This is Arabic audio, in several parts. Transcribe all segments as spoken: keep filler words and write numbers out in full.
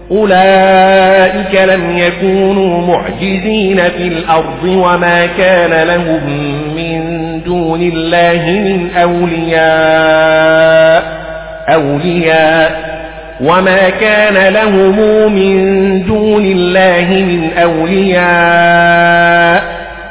أولئك لم يكونوا معجزين في الأرض وما كان لهم من دون الله من أولياء أولياء وما كان لهم من دون الله من أولياء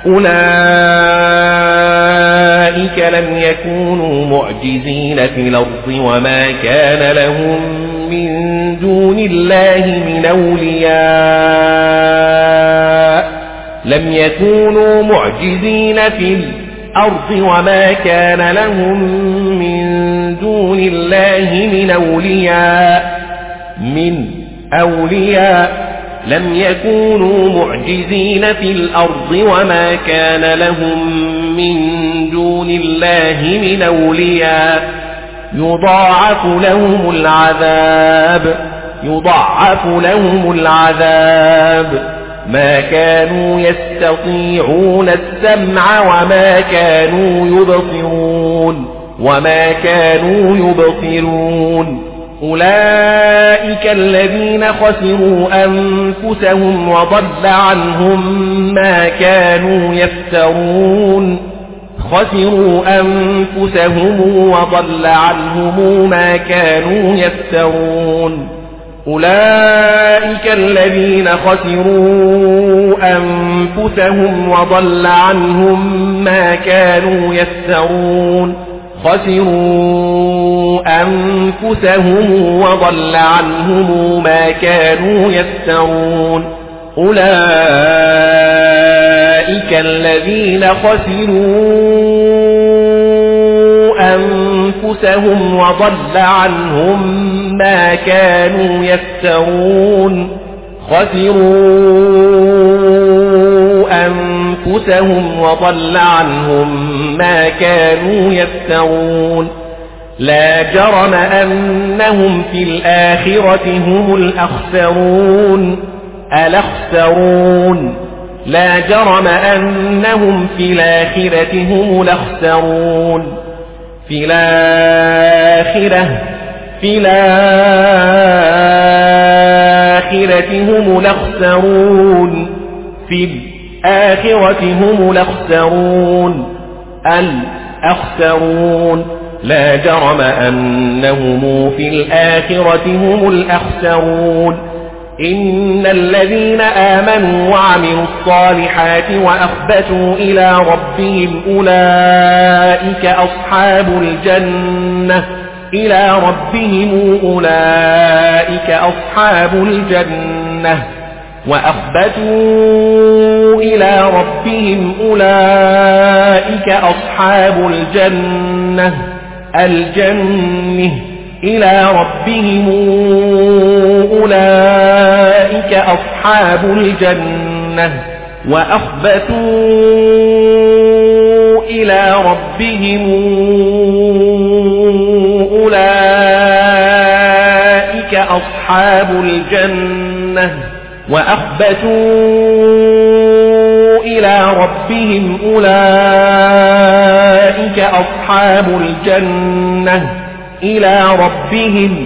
أولئك لم يكونوا معجزين في الأرض وما كان لهم من دون الله من أولياء لم يكونوا معجزين في الأرض وما كان لهم من دون الله من أولياء من أولياء لم يكونوا معجزين في الأرض وما كان لهم من دون الله من أولياء يضاعف لهم العذاب يضاعف لهم العذاب ما كانوا يستطيعون السمع وما كانوا يبصرون وما كانوا يبصرون أولئك الذين خسروا أنفسهم وضل عنهم ما كانوا يفترون خسروا أنفسهم وضل عنهم ما كانوا يفترون أولئك الذين خسروا أنفسهم وضل عنهم ما كانوا يفترون خسروا أنفسهم وضل عنهم ما كانوا يفترون أولئك الذين خسروا أنفسهم وضل عنهم ما كانوا يفترون خسروا أنفسهم وضل عنهم ما كانوا يفترون لا جرم أنهم في الآخرة هم الأخسرون الأخسرون لا جرم أنهم في الآخرة هم الأخسرون في الآخرة في الآخرة هم الأخسرون في الآخرة هم الأخسرون الأخسرون لا جرم أنهم في الآخرة هم الأخسرون إن الذين آمنوا وعملوا الصالحات وأخبتوا إلى ربهم أولئك أصحاب الجنة إلى ربهم أولئك أصحاب الجنة وأخبتوا إلى ربهم أولئك أصحاب الجنة الجنة إلى ربهم أولئك أصحاب الجنة وأخبتوا إلى ربهم أولئك أصحاب الجنة وأخبتوا إلى ربهم أولئك أصحاب الجنة إلى ربهم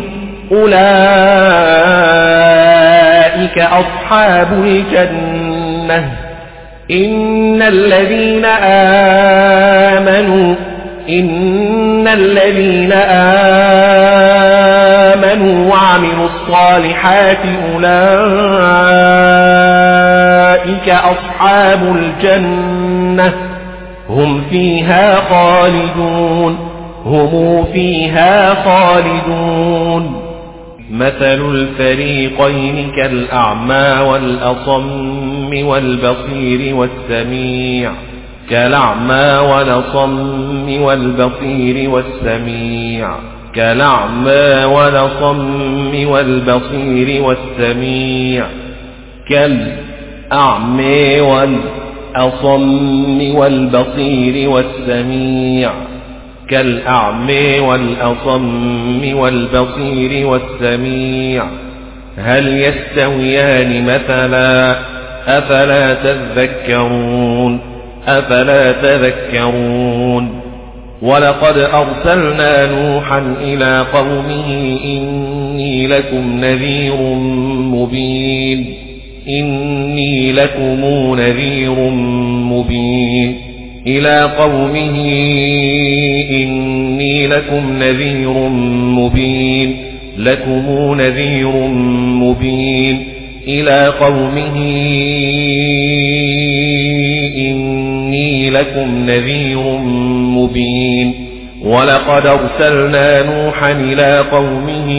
أولئك أصحاب الجنة إن الذين آمنوا إن الذين آمنوا وعملوا الصالحات أولئك أصحاب الجنة هم فيها خالدون هم فيها خالدون مثل الفريقين كالأعمى والأصم والبصير والسميع كالأعمى والأصم والبصير والسميع كالأعمى والأصم والبصير والسميع كالأعمى والأصم والبصير والسميع كالأعمى والأصم والبصير والسميع هل يستويان مثلا أفلا تذكرون أفلا تذكرون ولقد أرسلنا نوحا إلى قومه إني لكم نذير إني لكم نذير مبين إلى قومه إني لكم نذير مبين لكم نذير مبين إلى قومه إني لكم نذير مبين ولقد أرسلنا نوحا إلى قومه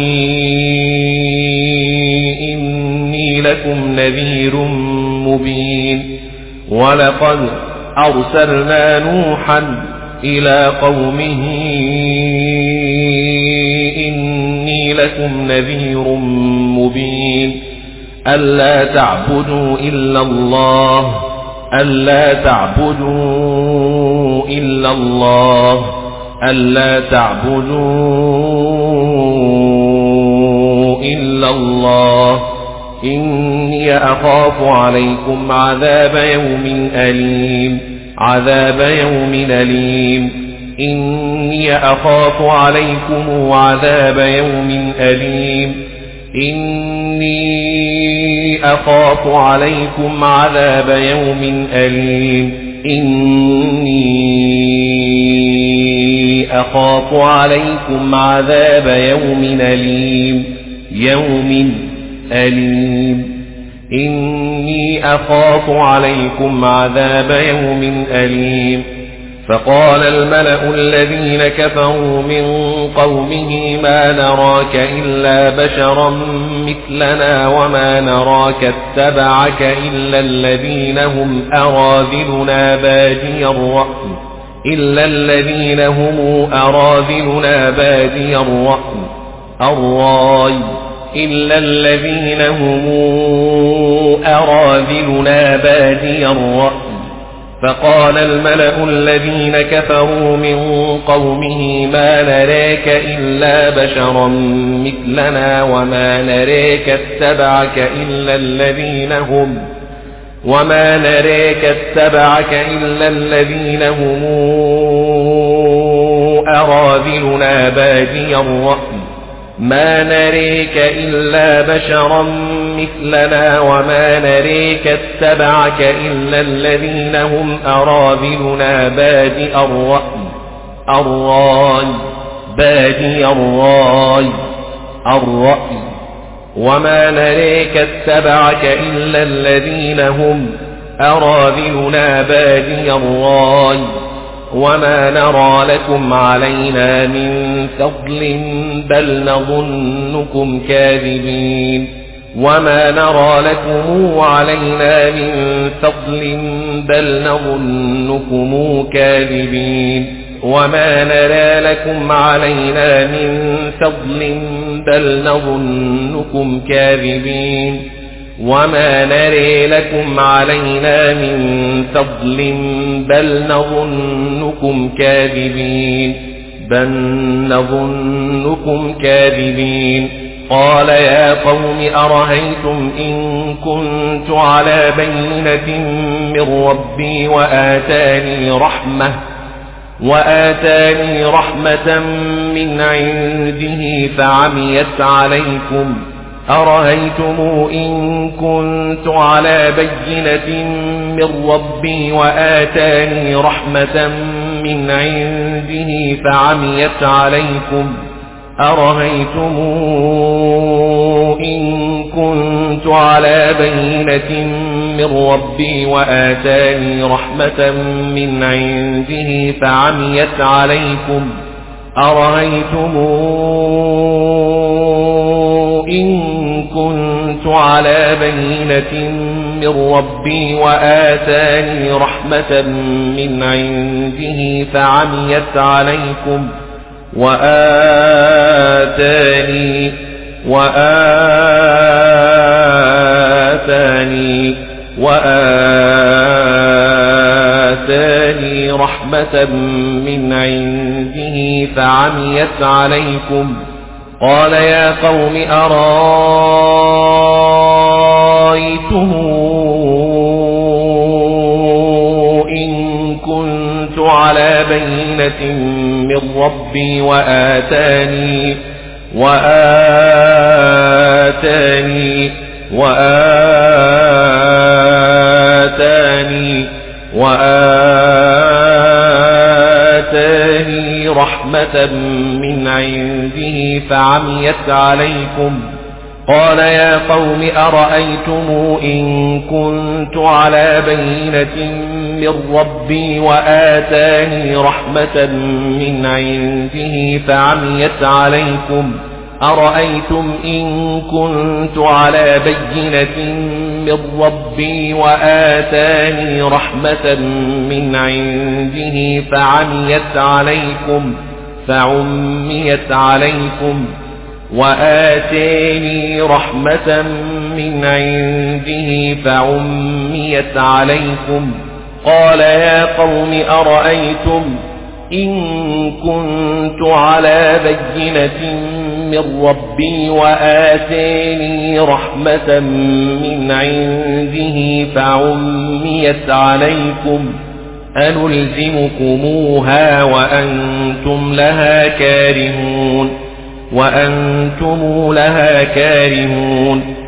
إني لكم نذير مبين ولقد أرسلنا نوحا إلى قومه إني لكم نذير مبين ألا تعبدوا إلا الله ألا تعبدوا إلا الله ألا تعبدوا إلا الله إني أخاف عليكم عذاب يوم أليم عذاب يوم أليم إني أخاف عليكم عذاب يوم أليم إني أخاف عليكم عذاب يوم أليم إني أخاف عليكم عذاب يوم أليم يوم أليم إني أخاف عليكم عذاب يوم أليم فقال الملأ الذين كفروا من قومه ما نراك إلا بشرا مثلنا وما نراك اتبعك إلا الذين هم أراذلنا بادي الرأي إلا الذين هم أراذلنا بادي الرأي الراي إلا الذين هم أراذلنا بادي الرأي فقال الملأ الذين كفروا من قومه ما نراك إلا بشرا مثلنا وما نراك اتبعك إلا الذين هم وما نراك اتبعك إلا الذين هم أراذلنا بادي الرأي ما نريك إلا بشرا مثلنا وما نريك اتبعك إلا الذين هم أراذلنا بادي الرأي الراي بادي الراي الرأي وما نريك اتبعك إلا الذين هم أراذلنا بادي الراي وما نرى لكم علينا من فضل بل نظنكم كاذبين وما نرى لكم علينا من فضل بل نظنكم كاذبين وما نرى لكم علينا من فضل بل نظنكم كاذبين وما نري لكم علينا من فضل بل نظنكم كاذبين بل نظنكم كاذبين قال يا قوم أرهيتم إن كنت على بينة من ربي وآتاني رحمة وآتاني رحمة من عنده فعميت عليكم أرهيتم إن كنت على بينة من ربي وآتاني رحمة من عنده فعميت عليكم أرهيتم إن كنت على بينة من ربي وآتاني رحمة من عنده فعميت عليكم أرهيتم إن كنت على بينة من ربي وآتاني رحمة من عنده فعميت عليكم وآتاني وآتاني وآتاني رحمة من عنده فعميت عليكم قال يا قوم أرأيتم إن كنت على بينة من ربي وآتاني وآتاني وآتاني وآتاني رحمة من عنده فعميت عليكم. قال يا قوم أرأيتم إن كنت على بينة من ربي وآتاني رحمة من عنده فعميت عليكم أرأيتم إن كنت على بينة من ربي وآتاني رحمة من عنده فعميت عليكم فعميت عليكم وآتاني رحمة من عنده فعميت عليكم. قال يا قوم أرأيتم إن كنت على بينة من ربي وآتاني رحمة من عنده فعميت عليكم أنلزمكموها وأنتم لها كارهون وأنتم لها كارهون